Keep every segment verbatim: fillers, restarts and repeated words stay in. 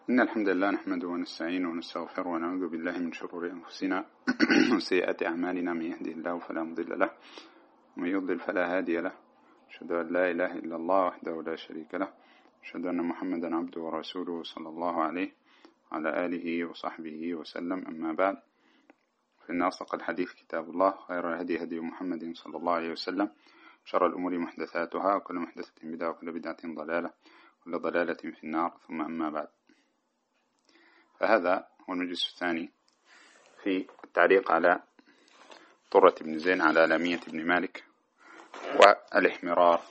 إن الحمد لله نحمده ونستعينه ونستغفره ونعوذ بالله من شرور أنفسنا وسيئات أعمالنا. من يهده الله فلا مضل له ومن يضلل فلا هادي له. أشهد أن لا إله إلا الله وحده لا شريك له. أشهد أن محمدا عبده ورسوله صلى الله عليه وعلى آله وصحبه وسلم. أما بعد، فإن أصدق الحديث كتاب الله، خير الهدي هدي محمد صلى الله عليه وسلم، شر الأمور محدثاتها، وكل محدثة بدعة، وكل بدعة ضلالة، وكل ضلالة في النار. ثم أما بعد، فهذا هو المجلس الثاني في التعليق على طرة بن زين على لامية بن مالك والإحمرار.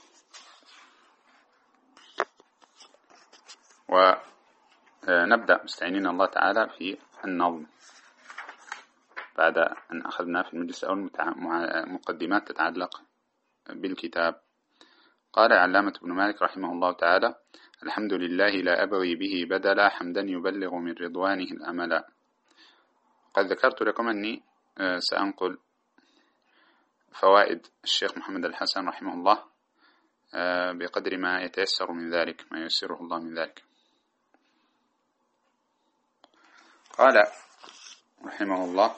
ونبدأ مستعينين الله تعالى في النظم بعد أن أخذنا في المجلس الأول مقدمات تتعلق بالكتاب. قال علامة ابن مالك رحمه الله تعالى: الحمد لله لا أبغي به بدلا، حمدا يبلغ من رضوانه الأملا. قد ذكرت لكم أني سأنقل فوائد الشيخ محمد الحسن رحمه الله بقدر ما يتيسر من ذلك، ما ييسره الله من ذلك. قال رحمه الله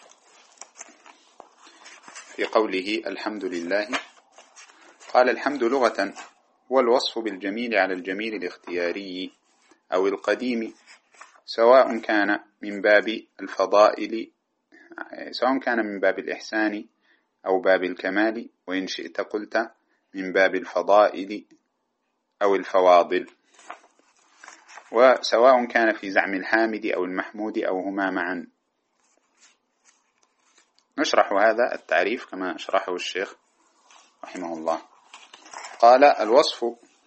في قوله الحمد لله، قال: الحمد لغة هو الوصف بالجميل على الجميل الاختياري أو القديم، سواء كان من باب الفضائل سواء كان من باب الإحسان أو باب الكمال، وإن شئت قلت من باب الفضائل أو الفواضل، وسواء كان في زعم الحامد أو المحمود أو هما معا. نشرح هذا التعريف كما أشرحه الشيخ رحمه الله. قال: الوصف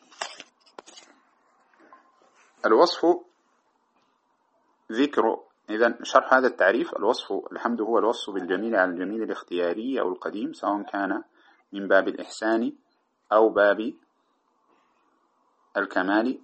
الوصف ذكر إذن شرح هذا التعريف: الوصف الحمد هو الوصف بالجميل على الجميل الاختياري أو القديم، سواء كان من باب الإحسان أو باب الكمال،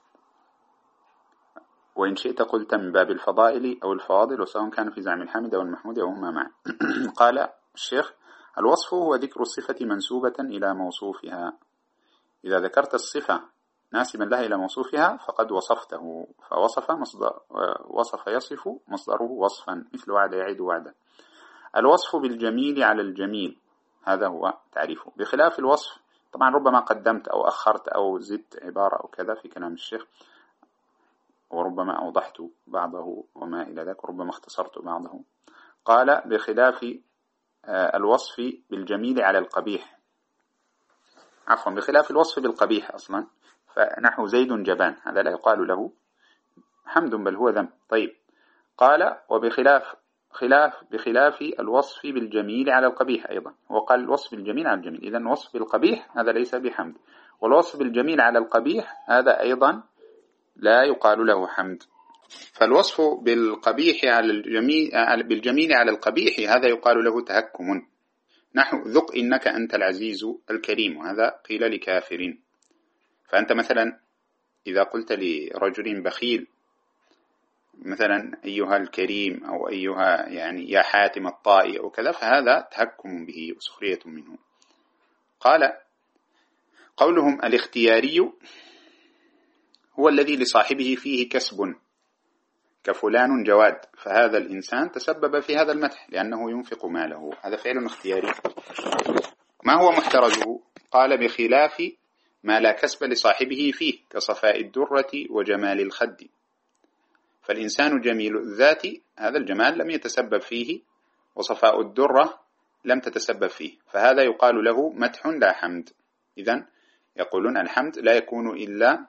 وإن شئت قلت من باب الفضائل أو الفواضل، وسواء كان في زعم الحامد أو المحمود أو هما معا. قال الشيخ: الوصف هو ذكر الصفة منسوبة إلى موصوفها. إذا ذكرت الصفة ناسبا لها إلى موصوفها فقد وصفته، فوصف مصدر وصف يصف مصدره وصفا، مثل وعد يعيد وعدا. الوصف بالجميل على الجميل، هذا هو تعريفه، بخلاف الوصف. طبعا ربما قدمت أو أخرت أو زدت عبارة أو كذا في كلام الشيخ، وربما أوضحت بعضه وما إلى ذلك، وربما اختصرت بعضه. قال: بخلاف الوصف بالجميل على القبيح، عفوا بخلاف الوصف بالقبيح أصلا، فنحو زيد جبان، هذا لا يقال له حمد بل هو ذم. طيب، قال: وبخلاف خلاف بخلاف الوصف بالجميل على القبيح أيضا. وقال الوصف بالجميل على الجميل، إذن وصف بالقبيح هذا ليس بحمد، والوصف بالجميل على القبيح هذا أيضا لا يقال له حمد. فالوصف بالقبيح على الجميل بالجميل على القبيح هذا يقال له تهكم، نحو ذق إنك أنت العزيز الكريم، وهذا قيل لكافر. فأنت مثلا إذا قلت لرجل بخيل مثلا أيها الكريم أو أيها يعني يا حاتم الطائي أو كذا، فهذا تهكم به وسخرية منه. قال: قولهم الاختياري هو الذي لصاحبه فيه كسب، كفلان جواد، فهذا الإنسان تسبب في هذا المدح لأنه ينفق ماله، هذا فعل اختياري. ما هو محترزه؟ قال: بخلاف ما لا كسب لصاحبه فيه، كصفاء الدرة وجمال الخد. فالإنسان جميل الذات، هذا الجمال لم يتسبب فيه، وصفاء الدرة لم تتسبب فيه، فهذا يقال له مدح لا حمد. إذن يقولون الحمد لا يكون إلا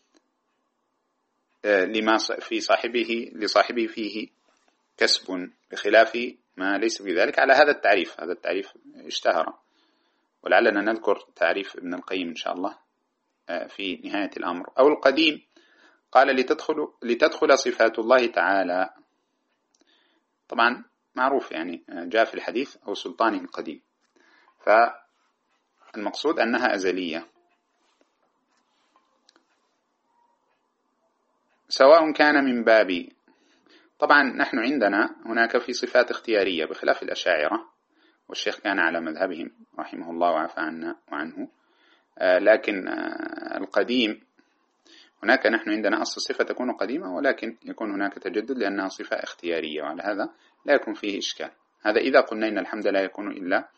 لما في صاحبه لصاحبه فيه كسب، بخلاف ما ليس في ذلك، على هذا التعريف. هذا التعريف اشتهر، ولعلنا نذكر تعريف ابن القيم إن شاء الله في نهاية الأمر. أو القديم، قال: لتدخل لتدخل صفات الله تعالى. طبعا معروف يعني جاء في الحديث أو سلطانه القديم، فالمقصود أنها أزلية. سواء كان من باب، طبعا نحن عندنا هناك في صفات اختيارية بخلاف الأشاعرة، والشيخ كان على مذهبهم رحمه الله وعفى عنا وعنه. لكن القديم هناك نحن عندنا أصل الصفة تكون قديمة، ولكن يكون هناك تجدد لأنها صفة اختيارية، وعلى هذا لا يكون فيه إشكال. هذا إذا قلنا إن الحمد لا يكون إلا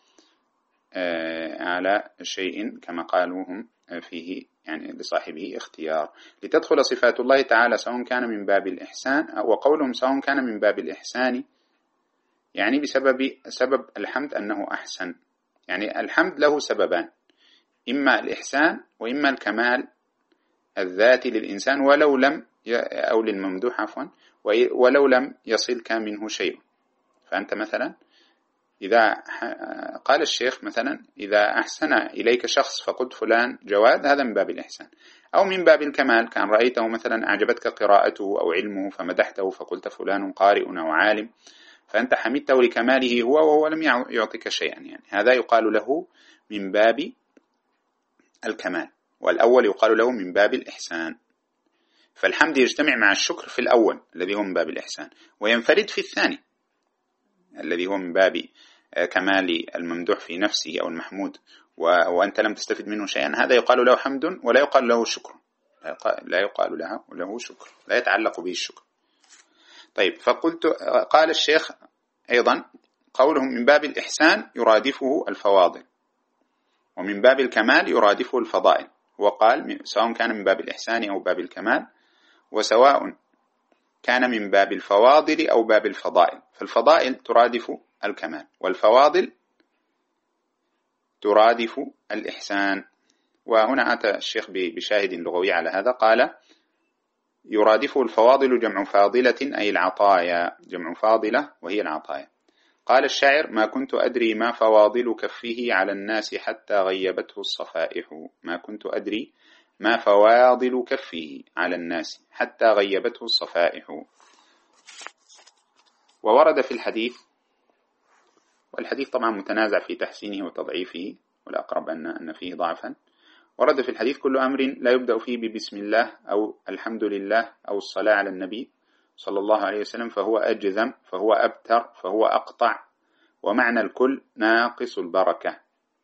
على شيء كما قالوا هم فيه يعني لصاحبه اختيار. لتدخل صفات الله تعالى سواء كان من باب الإحسان، وقولهم سواء كان من باب الإحسان يعني بسبب سبب الحمد أنه أحسن. يعني الحمد له سببان، إما الإحسان وإما الكمال الذاتي للإنسان ولو لم أو للممدوح عفوا ولو لم يصلك منه شيء. فأنت مثلا إذا قال الشيخ مثلا إذا أحسن إليك شخص فقلت فلان جواد، هذا من باب الإحسان. أو من باب الكمال، كان رأيته مثلا أعجبتك قراءته أو علمه فمدحته فقلت فلان قارئ أو عالم، فأنت حمدته لكماله هو وهو لم يعطيك شيئا، يعني هذا يقال له من باب الكمال، والأول يقال له من باب الإحسان. فالحمد يجتمع مع الشكر في الأول الذي هو من باب الإحسان، وينفرد في الثاني الذي هو من باب كمال الممدوح في نفسه أو المحمود وأنت لم تستفد منه شيئا. هذا يقال له حمد ولا يقال له شكر، لا يقال له له شكر، لا يتعلق به الشكر. طيب، فقلت قال الشيخ أيضا قولهم من باب الإحسان يرادفه الفواضل، ومن باب الكمال يرادفه الفضائل. وقال سواء كان من باب الإحسان أو باب الكمال، وسواء كان من باب الفواضل أو باب الفضائل، فالفضائل ترادف الكمال والفواضل ترادف الإحسان. وهنا أتى الشيخ بشاهد لغوي على هذا، قال يرادفه الفواضل جمع فاضلة أي العطايا، جمع فاضلة وهي العطايا. قال الشاعر ما كنت أدري ما فواضل كفه على الناس حتى غيبته الصفائح، ما كنت أدري ما فواضل كفه على الناس حتى غيبته الصفائح. وورد في الحديث، والحديث طبعا متنازع في تحسينه وتضعيفه، والأقرب أن أن فيه ضعفا. ورد في الحديث كل أمر لا يبدأ فيه ببسم الله أو الحمد لله أو الصلاة على النبي صلى الله عليه وسلم فهو أجذم، فهو أبتر، فهو أقطع، ومعنى الكل ناقص البركة.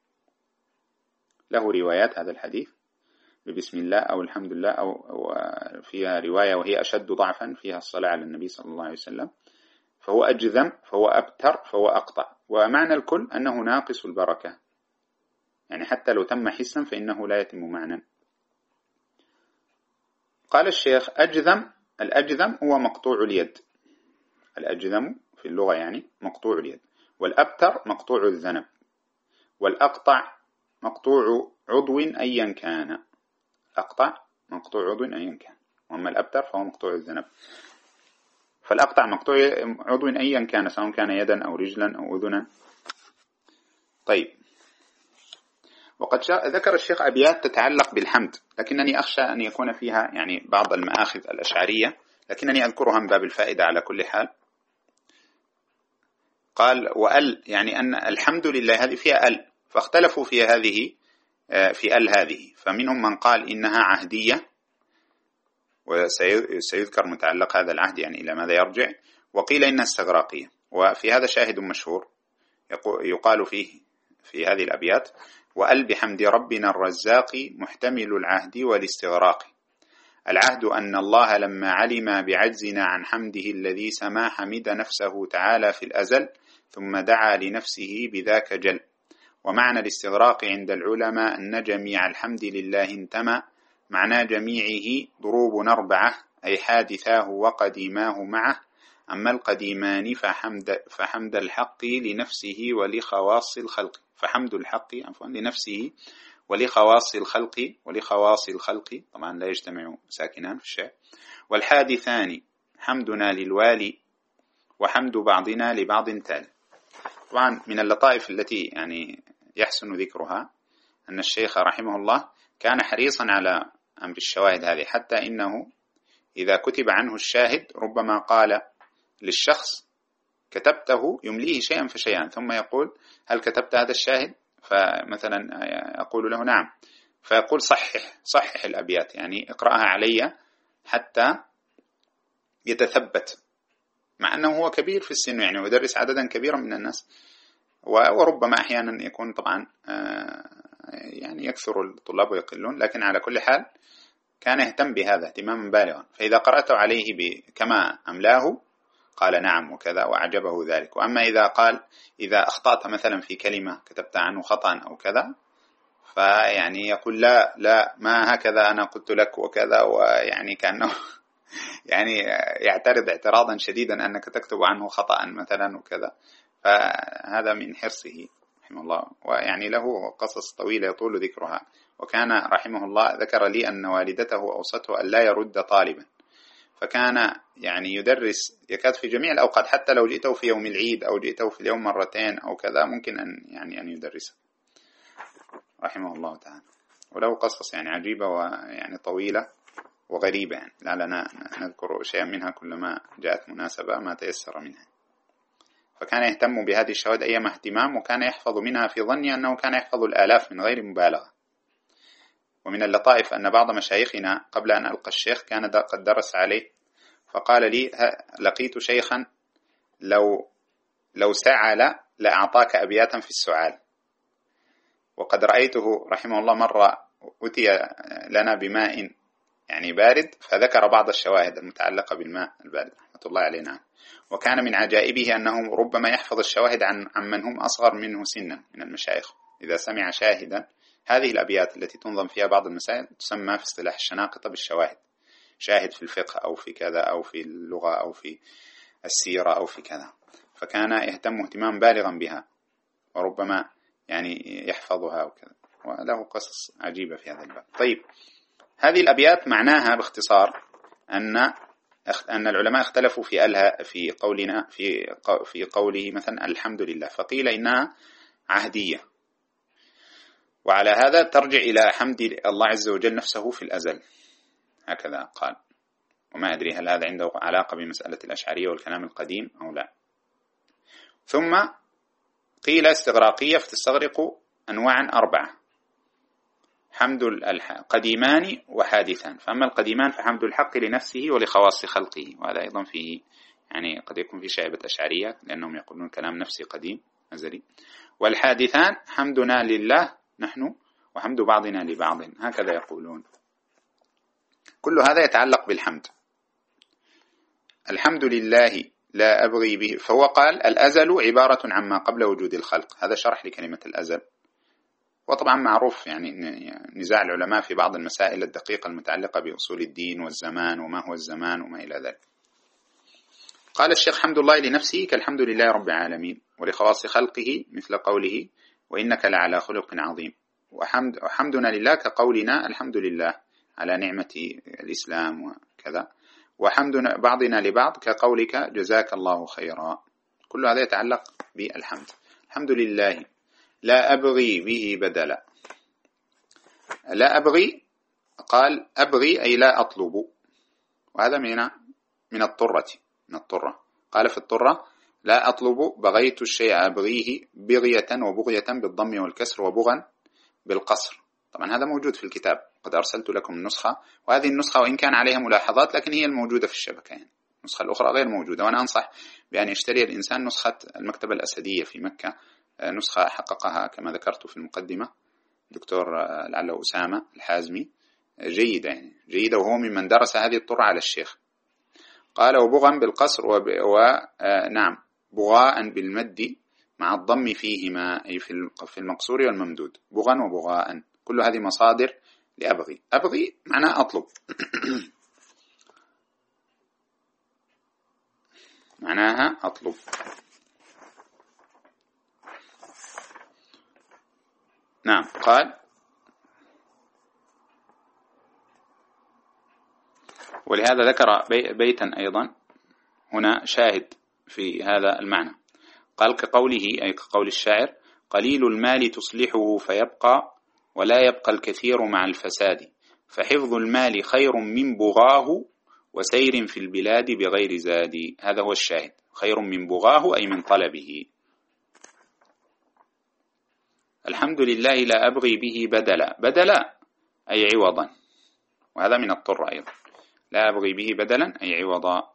له روايات هذا الحديث ببسم الله أو الحمد لله، أو فيها رواية وهي أشد ضعفا فيها الصلاة على النبي صلى الله عليه وسلم، فهو أجذم، فهو أبتر، فهو أقطع، ومعنى الكل أنه ناقص البركة، يعني حتى لو تم حسا فإنه لا يتم معنى. قال الشيخ أجذم، الأجذم هو مقطوع اليد، الأجذم في اللغة يعني مقطوع اليد، والأبتر مقطوع الذنب، والأقطع مقطوع عضو أيا كان، أقطع مقطوع عضو أيا كان، وأما الأبتر فهو مقطوع الذنب. فالأقطع مقطوع عضو أيا كان سواء كان يدا أو رجلا أو أذنا. طيب، وقد ذكر الشيخ أبيات تتعلق بالحمد، لكنني أخشى أن يكون فيها يعني بعض المآخذ الأشعرية، لكنني أذكرها من باب الفائدة على كل حال. قال وأل، يعني أن الحمد لله هذه فيها أل، فاختلفوا في هذه في أل هذه، فمنهم من قال إنها عهدية وسيذكر متعلق هذا العهد يعني إلى ماذا يرجع، وقيل إنها استغراقية. وفي هذا شاهد مشهور يقال فيه في هذه الأبيات وأل بحمد ربنا الرزاق محتمل العهد والاستغراق. العهد أن الله لما علم بعجزنا عن حمده الذي سما حمد نفسه تعالى في الأزل ثم دعا لنفسه بذاك جل. ومعنى الاستغراق عند العلماء أن جميع الحمد لله انتمى، معنى جميعه ضروب أربعة أي حادثاه وقديماه معه، أما القديمان فحمد, فحمد الحق لنفسه ولخواص الخلق، فحمد الحق عفوا لنفسه ولخواص الخلق، ولخواص الخلق طبعا لا يجتمع ساكنان في الشعر. والحادثان حمدنا للوالي وحمد بعضنا لبعض تالي. طبعا من اللطائف التي يعني يحسن ذكرها أن الشيخ رحمه الله كان حريصا على أمر الشواهد هذه، حتى إنه إذا كتب عنه الشاهد ربما قال للشخص كتبته يمليه شيئا فشيئا ثم يقول هل كتبت هذا الشاهد؟ فمثلا أقول له نعم، فيقول صحح صحح الأبيات، يعني اقرأها علي حتى يتثبت، مع أنه هو كبير في السن يعني ويدرس عددا كبيرا من الناس، وربما أحيانا يكون طبعا يعني يكثر الطلاب ويقلون، لكن على كل حال كان يهتم بهذا اهتماما بالغا، فإذا قرأت عليه كما أملاه قال نعم وكذا وأعجبه ذلك. وأما إذا قال إذا أخطأت مثلا في كلمة كتبت عنه خطأ أو كذا، فيعني يقول لا لا ما هكذا أنا قلت لك وكذا، ويعني كأنه يعني يعترض اعتراضا شديدا أنك تكتب عنه خطأ مثلا وكذا. فهذا من حرصه رحمه الله، ويعني له قصص طويلة يطول ذكرها. وكان رحمه الله ذكر لي أن والدته أوصته أن لا يرد طالبا، فكان يعني يدرس يكاد في جميع الأوقات، حتى لو جئته في يوم العيد أو جئته في اليوم مرتين أو كذا ممكن أن يعني أن يدرسه رحمه الله تعالى. وله قصص يعني عجيبة ويعني طويلة وغريبة، يعني لعلنا نذكر شيئا منها كلما جاءت مناسبة ما تيسر منها. فكان يهتم بهذه الشواهد أيما اهتمام، وكان يحفظ منها في ظني أنه كان يحفظ الآلاف من غير مبالغة. ومن اللطائف أن بعض مشايخنا قبل أن ألقى الشيخ كان قد درس عليه، فقال لي لقيت شيخا لو لو سعل لأعطاك أبياتا في السعال. وقد رأيته رحمه الله مرة أتي لنا بماء يعني بارد، فذكر بعض الشواهد المتعلقة بالماء البارد رحمة الله علينا. وكان من عجائبه أنه ربما يحفظ الشواهد عن عمن هم أصغر منه سنا من المشايخ. إذا سمع شاهدا، هذه الأبيات التي تنظم فيها بعض المسائل تسمى في اصطلاح الشناقطة بالشواهد، شاهد في الفقه أو في كذا أو في اللغة أو في السيرة أو في كذا. فكان يهتم اهتمام بالغا بها، وربما يعني يحفظها وكذا، وله قصص عجيبة في هذا الباب. طيب، هذه الأبيات معناها باختصار أن أن العلماء اختلفوا في ألها في قولنا في في قوله مثلا الحمد لله، فقيل إنها عهدية، وعلى هذا ترجع إلى حمد الله عز وجل نفسه في الأزل، هكذا قال. وما أدري هل هذا عنده علاقة بمسألة الأشعرية والكلام القديم أو لا. ثم قيل استغراقية، فتستغرق أنواعا أربعة: حمد القديمان وحادثان. فأما القديمان فحمد الحق لنفسه ولخواص خلقه، وهذا أيضا فيه يعني قد يكون في شائبة أشعرية لأنهم يقولون كلام نفسي قديم أزلي. والحادثان حمدنا لله نحن وحمد بعضنا لبعض، هكذا يقولون. كل هذا يتعلق بالحمد. الحمد لله لا أبغي به، فهو قال الأزل عبارة عما قبل وجود الخلق، هذا شرح لكلمة الأزل. وطبعا معروف يعني نزاع العلماء في بعض المسائل الدقيقة المتعلقة بأصول الدين والزمان وما هو الزمان وما إلى ذلك. قال الشيخ حمد الله لنفسه كالحمد لله رب العالمين، ولخواص خلقه مثل قوله وإنك لعلى خلق عظيم. وحمد وحمدنا لله كقولنا الحمد لله على نعمة الإسلام وكذا. وحمد بعضنا لبعض كقولك جزاك الله خيرا. كل هذا يتعلق بالحمد. الحمد لله لا أبغي به بدلا. لا أبغي قال أبغي أي لا أطلب، وهذا من من الطرة من الطرة قال في الطرة لا أطلب بغيت الشيء أبغيه بغية وبغية بالضم والكسر وبغا بالقصر. طبعا هذا موجود في الكتاب، قد أرسلت لكم النسخة، وهذه النسخة وإن كان عليها ملاحظات لكن هي الموجودة في الشبكة، يعني النسخة الأخرى غير موجودة. وأنا أنصح بأن يشتري الإنسان نسخة المكتبة الأسدية في مكة، نسخة حققها كما ذكرت في المقدمة دكتور لعله أسامة الحازمي، جيدة يعني جيدة، وهو ممن درس هذه الطرة على الشيخ. قال وبغا بالقصر ونعم بغاء بالمد مع الضم فيهما، أي في المقصور والممدود، بغا وبغاء. كل هذه مصادر لأبغي. أبغي معناه أطلب معناها أطلب. نعم. قال ولهذا ذكر بيتا أيضا هنا شاهد في هذا المعنى. قال كقوله أي كقول الشاعر قليل المال تصلحه فيبقى ولا يبقى الكثير مع الفساد، فحفظ المال خير من بغاه وسير في البلاد بغير زاد. هذا هو الشاهد، خير من بغاه أي من طلبه. الحمد لله لا أبغي به بدلا. بدلا أي عوضا، وهذا من الطر أيضا. لا أبغي به بدلا أي عوضا.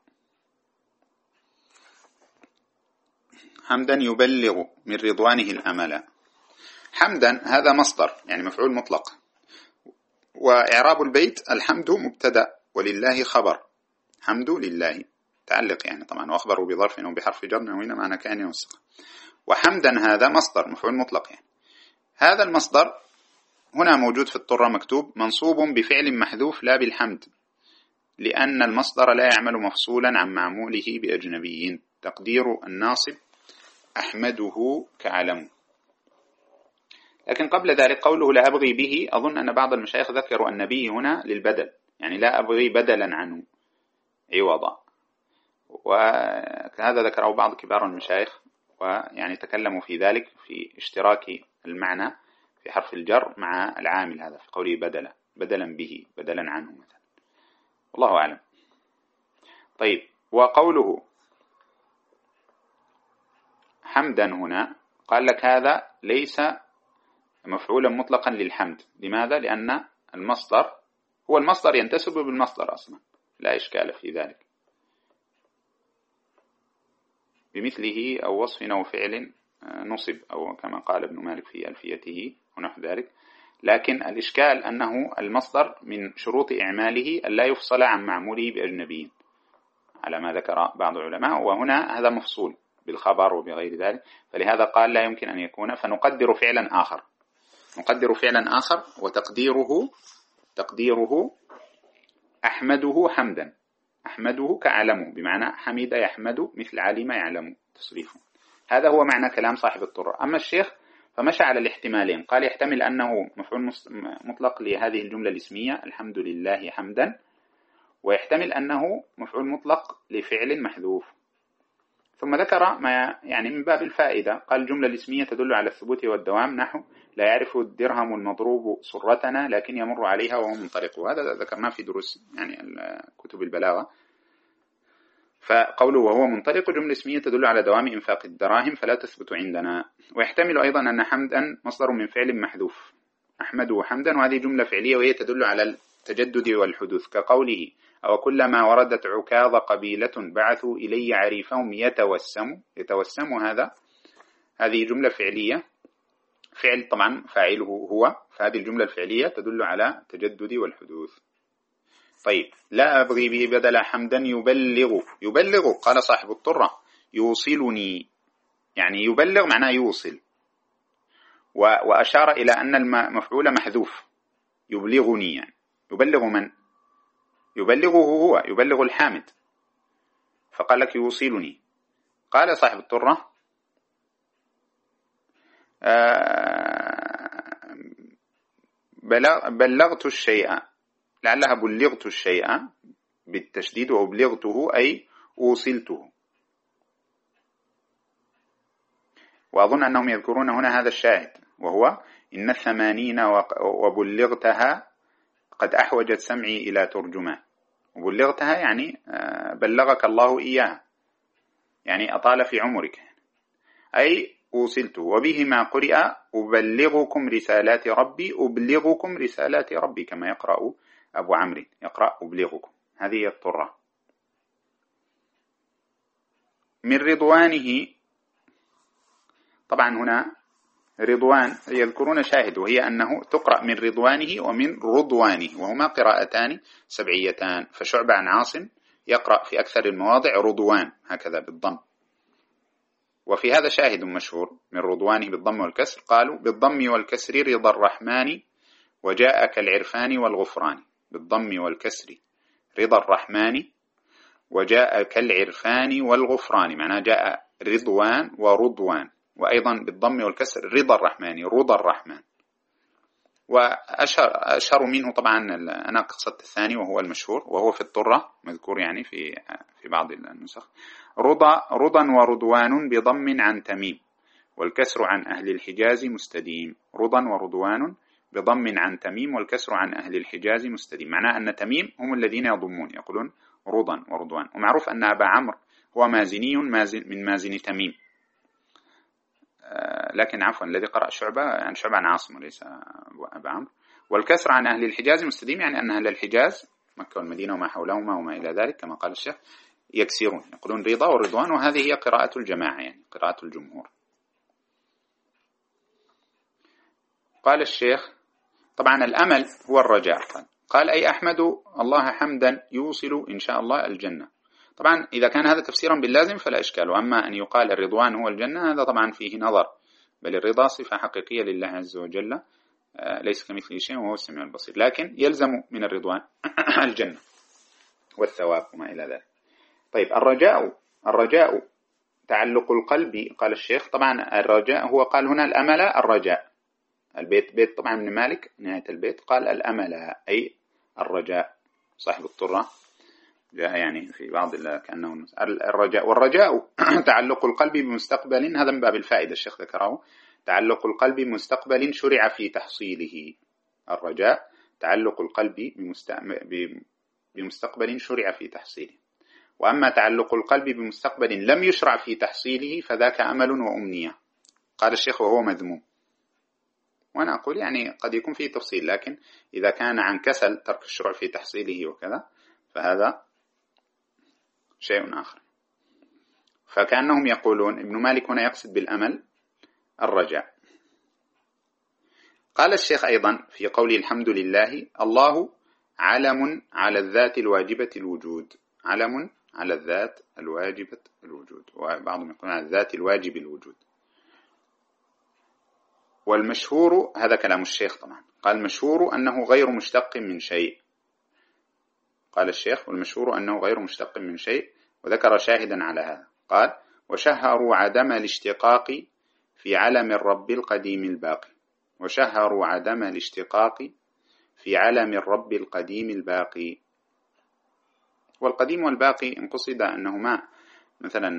حمدا يبلغ من رضوانه الأمل. حمدا هذا مصدر يعني مفعول مطلق، وإعراب البيت الحمد مبتدأ ولله خبر، حمد لله تعلق يعني طبعا، وأخبروا بظرف أو بحرف جر نوين معنى كان يوسق. وحمدا هذا مصدر مفعول مطلق يعني. هذا المصدر هنا موجود في الطرة مكتوب منصوب بفعل محذوف لا بالحمد، لأن المصدر لا يعمل مفصولا عن معموله بأجنبي، تقدير الناصب أحمده كعلم. لكن قبل ذلك قوله لا أبغي به، أظن أن بعض المشايخ ذكروا أن به هنا للبدل، يعني لا أبغي بدلا عنه عوضا، وهذا ذكره بعض كبار المشايخ، ويعني تكلموا في ذلك في اشتراك المعنى في حرف الجر مع العامل هذا في قوله بدلا، بدلا به بدلا عنه مثلا، والله أعلم. طيب، وقوله حمدا هنا قال لك هذا ليس مفعولا مطلقا للحمد. لماذا؟ لأن المصدر هو المصدر ينتسب بالمصدر أصلا، لا إشكال في ذلك، بمثله أو وصف أو فعل نصب، أو كما قال ابن مالك في ألفيته ونحو ذلك. لكن الإشكال أنه المصدر من شروط إعماله ألا يفصل عن معموله بأجنبي على ما ذكر بعض العلماء، وهنا هذا مفصول بالخبر وبغير ذلك، فلهذا قال لا يمكن أن يكون، فنقدر فعلا آخر، نقدر فعلا آخر وتقديره تقديره أحمده حمدا، أحمده كعلمه، بمعنى حمد يحمد مثل علم يعلم تصريفه. هذا هو معنى كلام صاحب الطرة. أما الشيخ فمشى على الاحتمالين، قال يحتمل أنه مفعول مطلق لهذه الجملة الاسمية الحمد لله حمدا، ويحتمل أنه مفعول مطلق لفعل محذوف. ثم ذكر ما يعني من باب الفائدة، قال الجملة الاسمية تدل على الثبوت والدوام، نحو لا يعرف الدرهم المضروب سرتنا لكن يمر عليها وهو منطلق. وهذا ذكرناه في دروس يعني كتب البلاغة. فقوله وهو منطلق جملة اسمية تدل على دوام إنفاق الدراهم فلا تثبت عندنا. ويحتمل أيضا أن حمدا مصدر من فعل محذوف، أحمده حمدا، وهذه جملة فعلية وهي تدل على التجدد والحدوث، كقوله أو كلما وردت عكاظ قبيلة بعثوا إلي عريفهم يتوسم. يتوسم هذا هذه جملة فعلية، فعل طبعا فاعله هو، فهذه الجملة الفعلية تدل على التجدد والحدوث. طيب، لا أبغي به بدل حمدا يبلغ. يبلغ قال صاحب الطرة يوصلني، يعني يبلغ معناه يوصل، وأشار إلى أن المفعول محذوف، يبلغني يعني يبلغ من؟ يبلغه هو، يبلغ الحامد، فقال لك يوصلني. قال صاحب الطرة بلغت الشيء، لعلها بلغت الشيء بالتشديد، وأبلغته أي أوصلته. وأظن أنهم يذكرون هنا هذا الشاهد، وهو إن الثمانين وبلغتها قد أحوجت سمعي إلى ترجمة. وبلغتها يعني بلغك الله إياه، يعني أطال في عمرك، أي أوصلته. وبهما قرئ أبلغكم رسالات ربي، أبلغكم رسالات ربي، كما يقرأ أبو عمرو، يقرأ أبلغكم. هذه الطرة. من رضوانه، طبعا هنا رضوان يذكرون شاهد، وهي أنه تقرأ من رضوانه ومن رضوانه، وهما قراءتان سبعيتان، فشعبة عن عاصم يقرأ في أكثر المواضع رضوان هكذا بالضم. وفي هذا شاهد مشهور من رضوانه بالضم والكسر، قالوا بالضم والكسر رضا الرحمن وجاء كالعرفان والغفران. بالضم والكسر رضا الرحمن وجاء كالعرفان والغفران، معناه جاء رضوان ورضوان. وأيضا بالضم والكسر رضا الرحمن، رضا الرحمن. وأشهر أشهر منه طبعا أنا قصدت الثاني وهو المشهور، وهو في الطرة مذكور يعني في في بعض النسخ، رضا رضا ورضوان بضم عن تميم والكسر عن أهل الحجاز مستديم. رضا ورضوان بضم عن تميم والكسر عن أهل الحجاز مستديم، معناه أن تميم هم الذين يضمون يقولون رضا ورضوان. ومعروف أن أبا عمرو هو مازني مازن من مازن تميم، لكن عفوا الذي قرأ شعبة يعني شعبة عن عاصم وليس أبا عمرو. والكسر عن أهل الحجاز مستديم، يعني أن أهل الحجاز مكة والمدينة وما حولهما وما إلى ذلك كما قال الشيخ يكسرون، يقولون رضا ورضوان، وهذه هي قراءة الجماعة يعني قراءة الجمهور. قال الشيخ طبعا الأمل هو الرجاء. قال أي أحمد الله حمدا يوصل إن شاء الله الجنة. طبعا إذا كان هذا تفسيرا باللازم فلا إشكال، وأما أن يقال الرضوان هو الجنة هذا طبعا فيه نظر، بل الرضا صفة حقيقية لله عز وجل ليس كمثله شيء وهو السميع البصير، لكن يلزم من الرضوان الجنة والثواب وما إلى ذلك. طيب الرجاء، الرجاء تعلق القلب. قال الشيخ طبعا الرجاء هو قال هنا الأمل الرجاء، البيت بيت طبعا من مالك نهاية البيت قال الأمل أي الرجاء، صاحب الطرة جاء يعني في بعض كأنه الرجاء. والرجاء تعلق القلب بمستقبل، هذا من باب الفائدة الشيخ ذكره، تعلق القلب بمستقبل شرع في تحصيله. الرجاء تعلق القلب بمستقبل شرع في تحصيله، وأما تعلق القلب بمستقبل لم يشرع في تحصيله فذاك أمل وأمنية. قال الشيخ وهو مذموم. وأنا أقول يعني قد يكون فيه تفصيل، لكن إذا كان عن كسل ترك الشروع في تحصيله وكذا فهذا شيء آخر. فكأنهم يقولون ابن مالك هنا يقصد بالأمل الرجاء. قال الشيخ أيضا في قوله الحمد لله الله علم على الذات الواجبة الوجود، علم على الذات الواجبة الوجود، وبعضهم يقول على الذات الواجب الوجود. والمشهور هذا كلام الشيخ طبعا، قال المشهور أنه غير مشتق من شيء. قال الشيخ والمشهور أنه غير مشتق من شيء، وذكر شاهدا على هذا قال وشهروا عدم الاشتقاق في علم الرب القديم الباقي، وشهروا عدم الاشتقاق في علم الرب القديم الباقي. والقديم والباقي إن قصد أنهما مثلا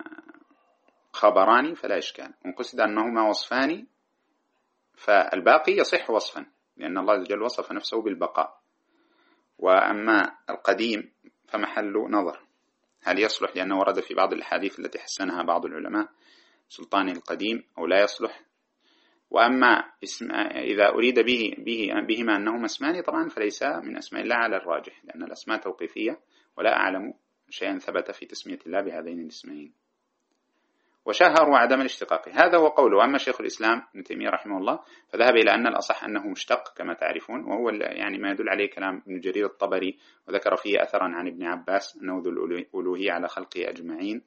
خبران فلا إشكال، إن قصد أنهما وصفان فالباقي يصح وصفا لأن الله عز وجل وصف نفسه بالبقاء، وأما القديم فمحل نظر هل يصلح لأنه ورد في بعض الحديث التي حسنها بعض العلماء سلطان القديم أو لا يصلح. وأما اسم إذا أريد به به بهما أنهما اسمان طبعا فليس من أسماء الله على الراجح، لأن الأسماء توقيفية ولا أعلم شيئا ثبت في تسمية الله بهذين الاسمين. وشهروا عدم الاشتقاق، هذا هو قوله. أما شيخ الإسلام ابن تيمية رحمه الله فذهب إلى أن الأصح أنه مشتق كما تعرفون، وهو يعني ما يدل عليه كلام ابن جرير الطبري، وذكر فيه أثرا عن ابن عباس أنه ذو الألوهية على خلقه أجمعين.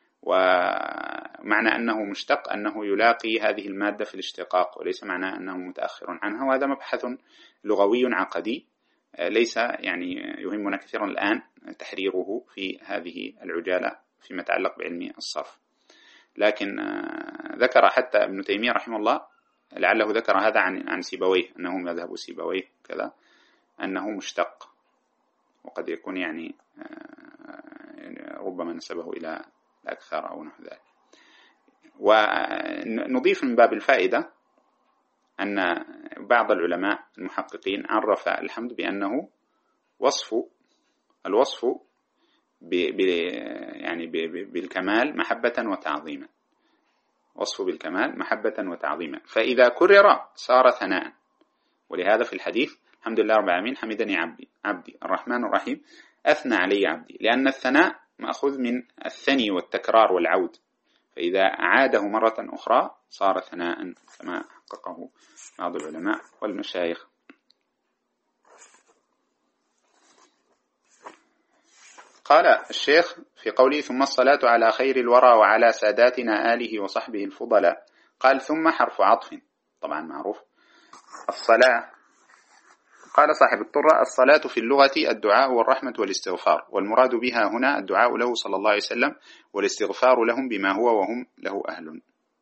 ومعنى أنه مشتق أنه يلاقي هذه المادة في الاشتقاق، وليس معنى أنه متأخر عنها، وهذا مبحث لغوي عقدي ليس يعني يهمنا كثيرا الآن تحريره في هذه العجالة فيما يتعلق بعلم الصرف. لكن ذكر حتى ابن تيمية رحمه الله لعله ذكر هذا عن عن سيبويه أنه مذهب سيبويه كذا أنه مشتق، وقد يكون يعني ربما نسبه إلى الأكثر أو نحو ذلك. ونضيف من باب الفائدة أن بعض العلماء المحققين عرف الحمد بأنه وصف الوصف ب يعني بالكمال محبة وتعظيما، وصف بالكمال محبة وتعظيما، فإذا كرر صار ثناء. ولهذا في الحديث الحمد لله رب العالمين حمدني عبدي عبدي الرحمن الرحيم أثنى علي عبدي، لأن الثناء مأخوذ من الثني والتكرار والعود، فإذا عاده مرة أخرى صار ثناء كما حققه بعض العلماء والمشايخ. قال الشيخ في قوله ثم الصلاة على خير الورى وعلى ساداتنا آله وصحبه الفضلاء، قال ثم حرف عطف طبعا معروف. الصلاة قال صاحب الطرة الصلاة في اللغة الدعاء والرحمة والاستغفار، والمراد بها هنا الدعاء له صلى الله عليه وسلم والاستغفار لهم بما هو وهم له أهل.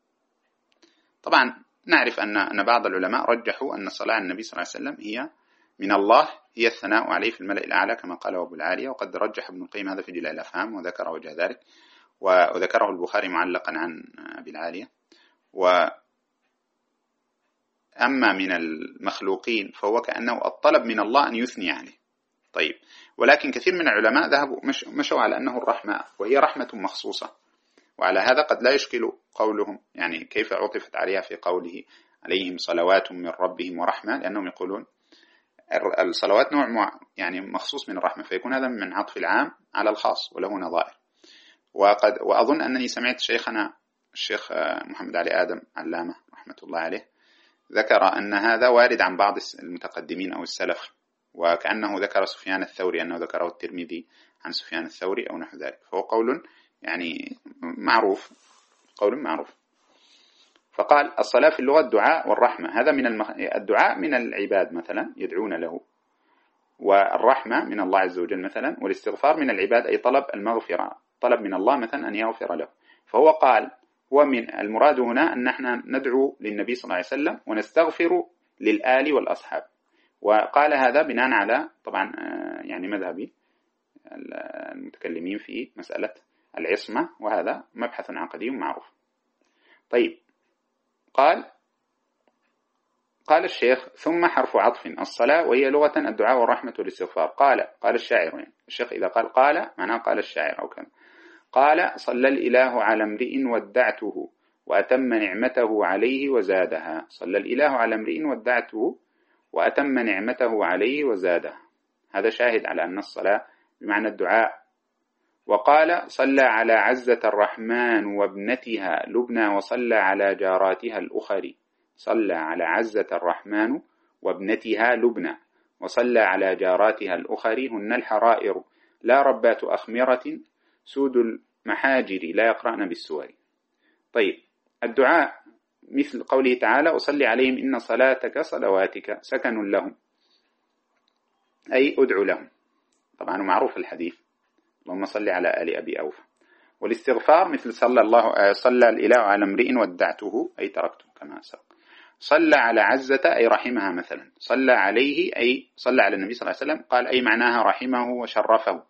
طبعا نعرف أن أن بعض العلماء رجحوا أن الصلاة على النبي صلى الله عليه وسلم هي من الله، هي الثناء عليه في الملأ الأعلى كما قال أبو العالية، وقد رجح ابن القيم هذا في جلاء الأفهام وذكر وجه ذلك، وذكره البخاري معلقا عن أبي العالية. وأما من المخلوقين فهو كأنه الطلب من الله أن يثني عليه. طيب، ولكن كثير من العلماء ذهبوا مشوا على أنه الرحمة، وهي رحمة مخصوصة، وعلى هذا قد لا يشكل قولهم يعني كيف عطفت عليها في قوله عليهم صلوات من ربهم ورحمة، لأنهم يقولون الصلوات نوع يعني مخصوص من الرحمة، فيكون هذا من عطف العام على الخاص وله نظائر. وقد وأظن أنني سمعت شيخنا الشيخ محمد علي آدم علامة رحمة الله عليه ذكر أن هذا وارد عن بعض المتقدمين أو السلف، وكأنه ذكر سفيان الثوري أنه ذكره الترمذي عن سفيان الثوري أو نحو ذلك، فهو قول يعني معروف، قول معروف. فقال الصلاة في اللغة الدعاء والرحمة، هذا من المخ... الدعاء من العباد مثلا يدعون له، والرحمة من الله عز وجل مثلا، والاستغفار من العباد أي طلب المغفرة، طلب من الله مثلا أن يغفر له. فهو قال هو من المراد هنا أن نحن ندعو للنبي صلى الله عليه وسلم ونستغفر للآل والأصحاب. وقال هذا بناء على طبعا يعني مذهبي المتكلمين في مسألة العصمة، وهذا مبحث عقدي معروف. طيب قال قال الشيخ ثم حرف عطف الصلاة وهي لغة الدعاء والرحمة والاستغفار. قال قال الشاعر، يعني الشيخ إذا قال قال معناه قال الشاعر أو كذا. قال صلى الإله على امرئ ودعته وأتم نعمته عليه وزادها. صلى الإله على امرئ ودعته وأتم نعمته عليه وزادها، هذا شاهد على أن الصلاة بمعنى الدعاء. وقال صلى على عزة الرحمن وابنتها لبنى وصلى على جاراتها الأخر. صلى على عزة الرحمن وابنتها لبنى وصلى على جاراتها الأخر هن الحرائر لا ربات أخمرة سود المحاجر لا يقرأن بالسور. طيب الدعاء مثل قوله تعالى أصلي عليهم إن صلاتك صلواتك سكن لهم، أي أدعو لهم، طبعا معروف الحديث اللهم صل على آل أبي أوفى. والاستغفار مثل صلى الله صلى الإله على امرئ ودعته أي تركته كما سبق. صلى على عزة أي رحمها مثلا. صلى عليه أي صلى على النبي صلى الله عليه وسلم، قال أي معناها رحمه وشرفه،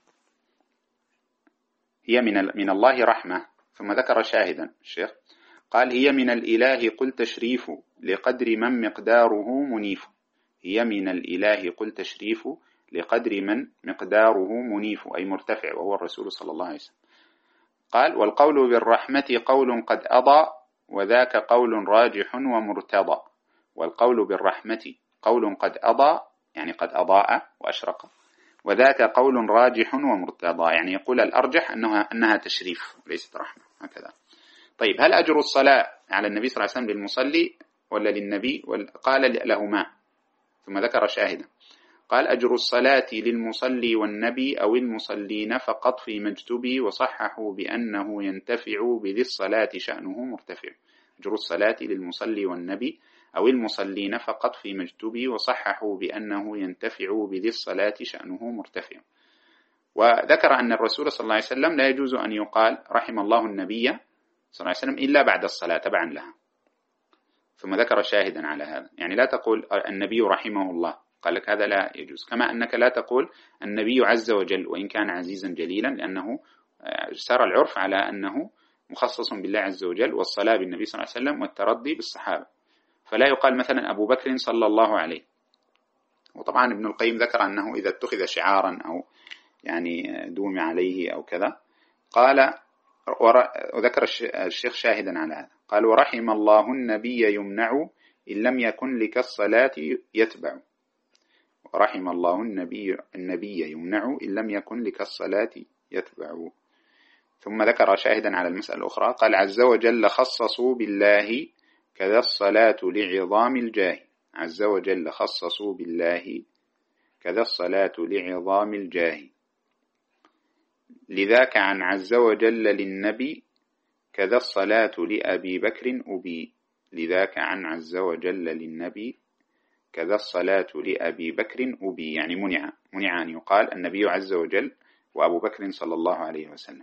هي من من الله رحمة. ثم ذكر شاهدا الشيخ قال هي من الإله قل تشريف لقدر من مقداره منيف. هي من الإله قل تشريف لقدر من مقداره منيف أي مرتفع، وهو الرسول صلى الله عليه وسلم. قال والقول بالرحمة قول قد أضى وذاك قول راجح ومرتضى. والقول بالرحمة قول قد أضى يعني قد أضاء وأشرق، وذاك قول راجح ومرتضى يعني يقول الأرجح أنها, أنها تشريف ليست رحمة هكذا. طيب هل أجر الصلاة على النبي صلى الله عليه وسلم للمصلي ولا للنبي؟ قال لهما، ثم ذكر شاهدا قال أجر الصلاة للمصلي والنبي أو المصلين فقط في مجتبي وصححوا بأنه ينتفع بذي الصلاة شأنه مرتفع. أجر الصلاة للمصلي والنبي أو المصلين فقط في مجتبي وصححوا بأنه ينتفع بذي الصلاة شأنه مرتفع. وذكر أن الرسول صلى الله عليه وسلم لا يجوز أن يقال رحم الله النبي صلى الله عليه وسلم إلا بعد الصلاة تبعا لها. ثم ذكر شاهدا على هذا، يعني لا تقول النبي رحمه الله، قال لك هذا لا يجوز. كما أنك لا تقول النبي عز وجل وإن كان عزيزا جليلا، لأنه سار العرف على أنه مخصص بالله عز وجل، والصلاة بالنبي صلى الله عليه وسلم والترضي بالصحابة، فلا يقال مثلا أبو بكر صلى الله عليه. وطبعا ابن القيم ذكر أنه إذا اتخذ شعارا أو يعني دوم عليه أو كذا قال، وذكر الشيخ شاهدا على هذا قال ورحم الله النبي يمنع إن لم يكن لك الصلاة يتبع. ورحم الله النبي النبي يمنع إن لم يكن لك الصلاة يتبع. ثم ذكر شاهدا على المسألة الأخرى قال عز وجل خصصوا بالله كذا الصلاة لعظام الجاه. عز وجل خصصوا بالله كذا الصلاة لعظام الجاه. لذاك عن عز وجل للنبي كذا الصلاة لأبي بكر أبي. لذاك عن عز وجل للنبي كذا الصلاة لأبي بكر أبي، يعني منع منع أن يقال النبي عز وجل وأبو بكر صلى الله عليه وسلم.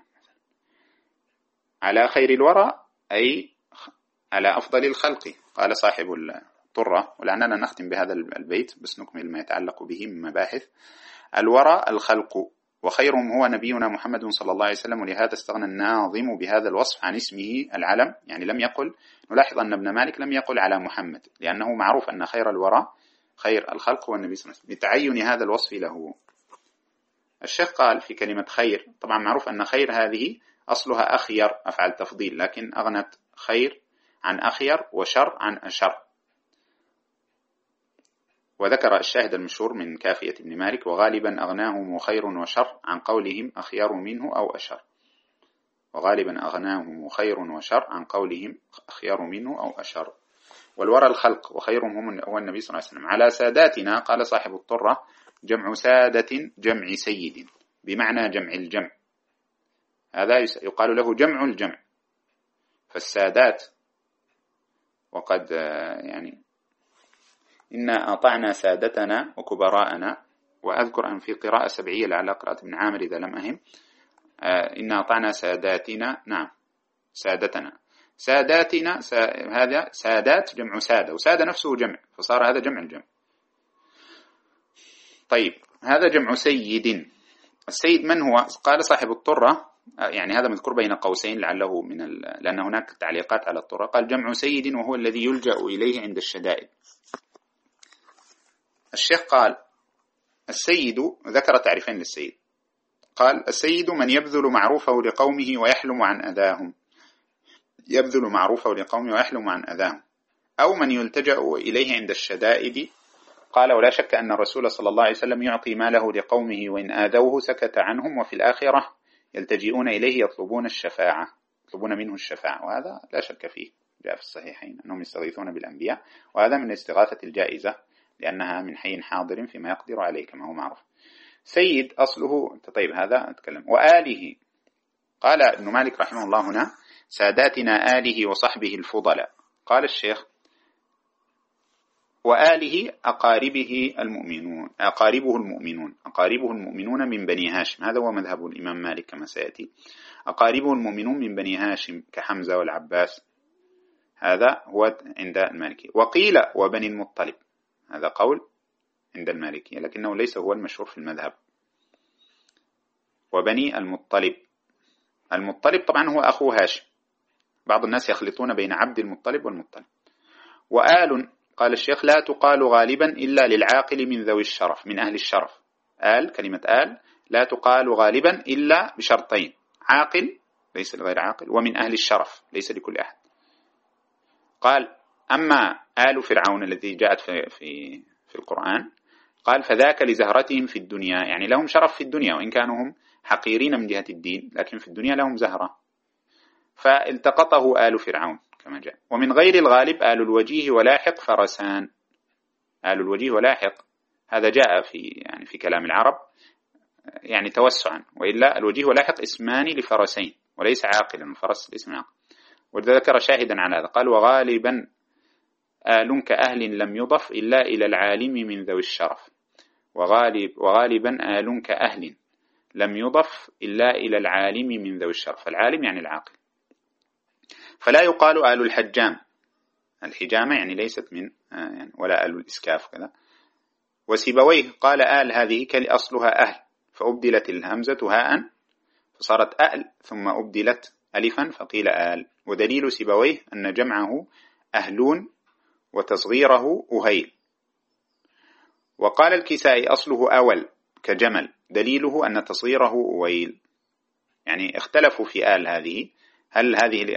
على خير الورى أي على أفضل الخلق. قال صاحب الطرة، ولعلنا نختم بهذا البيت بس نكمل ما يتعلق به من مباحث. الورى الخلق وخيرهم هو نبينا محمد صلى الله عليه وسلم، ولهذا استغنى الناظم بهذا الوصف عن اسمه العلم. يعني لم يقل، نلاحظ أن ابن مالك لم يقل على محمد، لأنه معروف أن خير الورى خير الخلق هو النبي صلى الله عليه وسلم، لتعين هذا الوصف له. الشيخ قال في كلمة خير، طبعا معروف أن خير هذه أصلها أخير أفعل تفضيل، لكن أغنت خير عن أخير وشر عن أشر. وذكر الشاهد المشهور من كافية ابن مالك وغالبا أغناهم خير وشر عن قولهم أخير منه أو أشر. وغالبا أغناهم خير وشر عن قولهم أخير منه أو أشر. والورى الخلق وخيرهم هم هو النبي صلى الله عليه وسلم. على ساداتنا قال صاحب الطرة جمع سادة جمع سيد بمعنى جمع الجمع، هذا يقال له جمع الجمع. فالسادات وقد يعني إنا أطعنا سادتنا وكبراءنا، وأذكر أن في قراءة سبعية لعل قراءة ابن عامر إذا لم أهم، إنا أطعنا ساداتنا، نعم سادتنا ساداتنا سا هذا سادات جمع سادة، وسادة نفسه جمع، فصار هذا جمع الجمع. طيب هذا جمع سيد. السيد من هو؟ قال صاحب الطرة، يعني هذا مذكور بين قوسين لعله من ال... لأن هناك تعليقات على الطرة، قال جمع سيد وهو الذي يلجأ إليه عند الشدائد. الشيخ قال السيد ذكر تعريفين للسيد، قال السيد من يبذل معروفه لقومه ويحلم عن أذاهم، يبذل معروفه لقومه ويحلم عن أذاهم، أو من يلتجأ إليه عند الشدائد. قال ولا شك أن الرسول صلى الله عليه وسلم يعطي ماله لقومه وإن آذوه سكت عنهم، وفي الآخرة يلتجئون إليه يطلبون الشفاعة، يطلبون منه الشفاعة، وهذا لا شك فيه، جاء في الصحيحين أنهم يستغيثون بالأنبياء، وهذا من الاستغاثة الجائزة لأنها من حي حاضر فيما يقدر عليه كما هو معروف. سيد أصله، طيب هذا أتكلم. وآله، قال ابن مالك رحمه الله هنا ساداتنا آله وصحبه الفضلاء. قال الشيخ وآله أقاربه المؤمنون، أقاربه المؤمنون أقاربه المؤمنون من بني هاشم، هذا هو مذهب الإمام مالك كما سيأتي، أقاربه المؤمنون من بني هاشم كحمزة والعباس، هذا هو عند المالكي. وقيل وبني المطلب، هذا قول عند المالكي لكنه ليس هو المشهور في المذهب. وبني المطلب، المطلب طبعا هو أخو هاشم، بعض الناس يخلطون بين عبد المطلب والمطلب. وآل، قال الشيخ لا تقال غالبا إلا للعاقل من ذوي الشرف، من أهل الشرف. آل، كلمة آل لا تقال غالبا إلا بشرطين، عاقل ليس لغير عاقل، ومن أهل الشرف ليس لكل أحد. قال أما آل فرعون الذي جاءت في, في, في القرآن، قال فذاك لزهرتهم في الدنيا، يعني لهم شرف في الدنيا وإن كانوا هم حقيرين من جهة الدين، لكن في الدنيا لهم زهرة، فالتقطه آل فرعون كما جاء. ومن غير الغالب آل الوجيه ولاحق فرسان، آل الوجيه ولاحق هذا جاء في يعني في كلام العرب يعني توسعا، وإلا الوجيه ولاحق اسمان لفرسين وليس عاقلا، الفرس اسم عاقل. وذكر شاهدا على هذا قال وغالبا آل كأهل لم يضف إلا إلى العالم من ذوي الشرف، وغالب وغالبا آل كأهل لم يضف إلا إلى العالم من ذوي الشرف، فالعالم يعني العاقل. فلا يقال آل الحجام، الحجامة يعني ليست من يعني ولا آل الإسكاف كذا. وسيبويه قال آل هذه كأصلها أهل فأبدلت الهمزة هاء فصارت أهل ثم أبدلت ألفا فقيل آل. ودليل سيبويه أن جمعه أهلون وتصغيره أهيل. وقال الكسائي أصله أول كجمل، دليله أن تصغيره أويل. يعني اختلفوا في آل هذه، هل هذه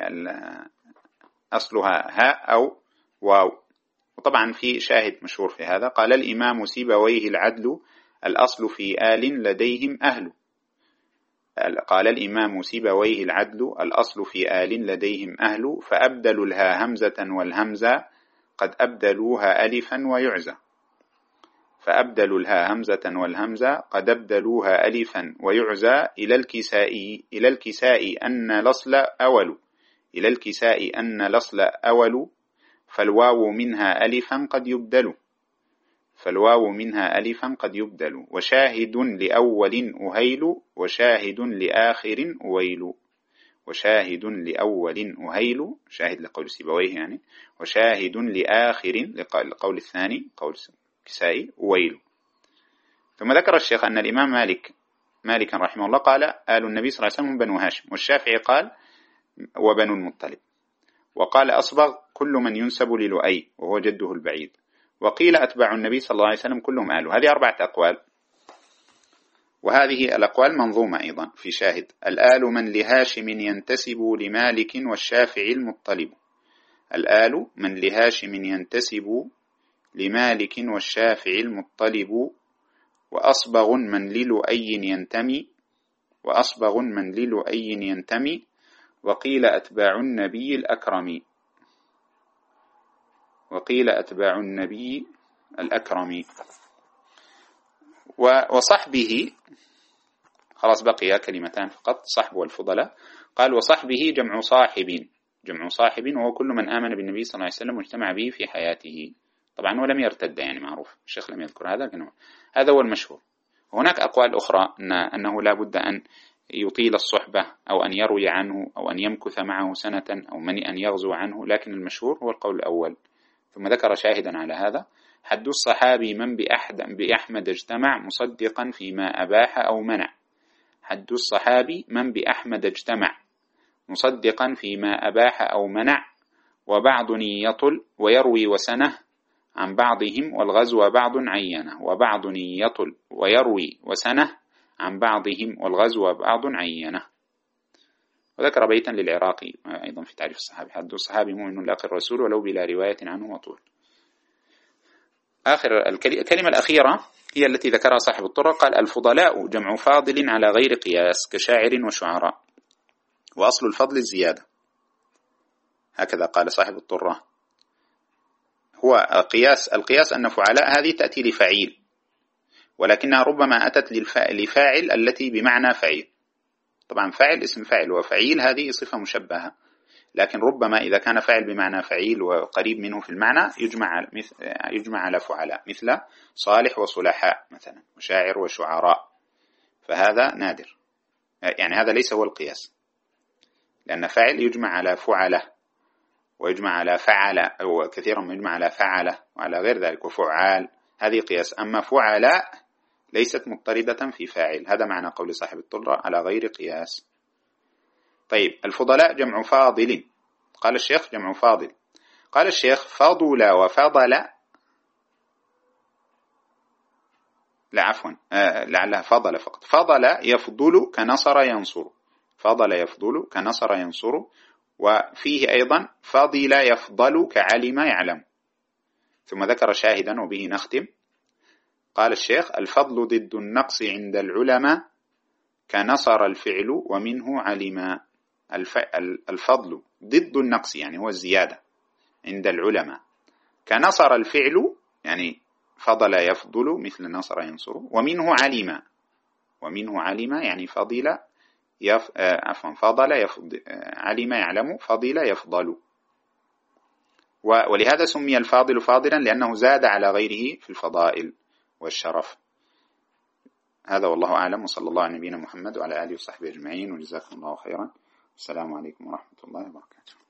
أصلها هاء أو واو. وطبعا في شاهد مشهور في هذا، قال الإمام سيبويه العدل الأصل في آل لديهم أهل، قال الإمام سيبويه العدل الأصل في آل لديهم أهل، فأبدلوا لها همزة والهمزة قد أبدلوها ألفا ويعزى، فأبدلوا لها همزة والهمزة قد أبدلوها ألفا ويعزى. إلى الكسائي إلى الكسائي أن الأصل أول إلى الكساء أن الأصل أول فالواو منها ألفا قد يبدل فالواو منها ألفا قد يبدل. وشاهد لأول أهيل وشاهد لآخر أويل وشاهد لأول أهيل، شاهد لقول سيبويه يعني، وشاهد لآخر لقول الثاني قول كسائي أويل. ثم ذكر الشيخ أن الإمام مالك مالك رحمه الله قال آل النبي صلى الله عليه وسلم بنو هاشم، والشافعي قال وبنو المطلب، وقال أصبغ كل من ينسب للؤي وهو جده البعيد، وقيل أتباع النبي صلى الله عليه وسلم كلهم آله. هذه أربعة أقوال، وهذه الأقوال منظومة أيضا في شاهد. الآل من لهاشم ينتسب لمالك والشافعي المطلب، الآل من لهاشم ينتسب لمالك والشافعي المطلب، وأصبغ من للؤي ينتمي وأصبغ من للؤي ينتمي وقيل أتباع النبي الأكرم. وقيل أتباع النبي الأكرم. وصحبه، خلاص بقي كلمتان فقط، صحب والفضلاء. قال وصحبه جمع صاحب، جمع صاحب وهو كل من آمن بالنبي صلى الله عليه وسلم واجتمع به في حياته، طبعا ولم يرتد، يعني معروف الشيخ لم يذكر هذا، لكن هذا هو المشهور. هناك أقوال أخرى أن أنه لا بد أن يطيل الصحبة أو أن يروي عنه أو أن يمكث معه سنة أو من أن يغزو عنه، لكن المشهور هو القول الأول. ثم ذكر شاهدا على هذا: حد الصحابي من بأحد بأحمد اجتمع مصدقا فيما أباح أو منع. حد الصحابي من بأحمد اجتمع مصدقا فيما أباح أو منع، وبعض يطل ويروي وسنه عن بعضهم والغزو بعض عينه، وبعض يطل ويروي وسنه عن بعضهم والغزو بعض عينه. وذكر بيتا للعراقي أيضا في تعريف الصحابي: حد الصحابي مؤمن لاقي الرسول ولو بلا رواية عنه وطول. آخر الكلمة الأخيرة هي التي ذكرها صاحب الطرة، قال: الفضلاء جمع فاضل على غير قياس كشاعر وشعراء، وأصل الفضل الزيادة. هكذا قال صاحب الطرة. هو القياس القياس أن فعلاء هذه تأتي لفعيل، ولكنها ربما أتت لفاعل التي بمعنى فعيل. طبعا فاعل اسم فاعل، وفعيل هذه صفة مشبهة، لكن ربما إذا كان فاعل بمعنى فعيل وقريب منه في المعنى يجمع يجمع على فعلاء، مثل صالح وصلحاء مثلا، وشاعر وشعراء، فهذا نادر، يعني هذا ليس هو القياس، لأن فاعل يجمع على فعله ويجمع على فعل، أو كثيرا ما يجمع على فعله وعلى غير ذلك، وفعال هذه قياس. أما فعلاء ليست مضطردة في فاعل، هذا معنى قول صاحب الطرة على غير قياس. طيب، الفضلاء جمع فاضل. قال الشيخ: جمع فاضل. قال الشيخ: فضل وفضل، لا عفوا آه لعلها فضل فقط. فضل يفضل كنصر ينصر، فضل يفضل كنصر ينصر. وفيه أيضا فضل يفضل كعلم يعلم. ثم ذكر شاهدا وبه نختم. قال الشيخ: الفضل ضد النقص عند العلماء كنصر الفعل ومنه علم. الفضل ضد النقص يعني هو الزيادة عند العلماء، كنصر الفعل يعني فضل يفضل مثل نصر ينصر، ومنه علم، ومنه علم يعني فضل يف... آه عفوا فضل يفضل، آه علم يعلم، فضل يفضل. ولهذا سمي الفاضل فاضلا لأنه زاد على غيره في الفضائل والشرف. هذا والله أعلم، وصلى الله على نبينا محمد وعلى آله وصحبه أجمعين، وجزاكم الله خيرا. السلام عليكم ورحمة الله وبركاته.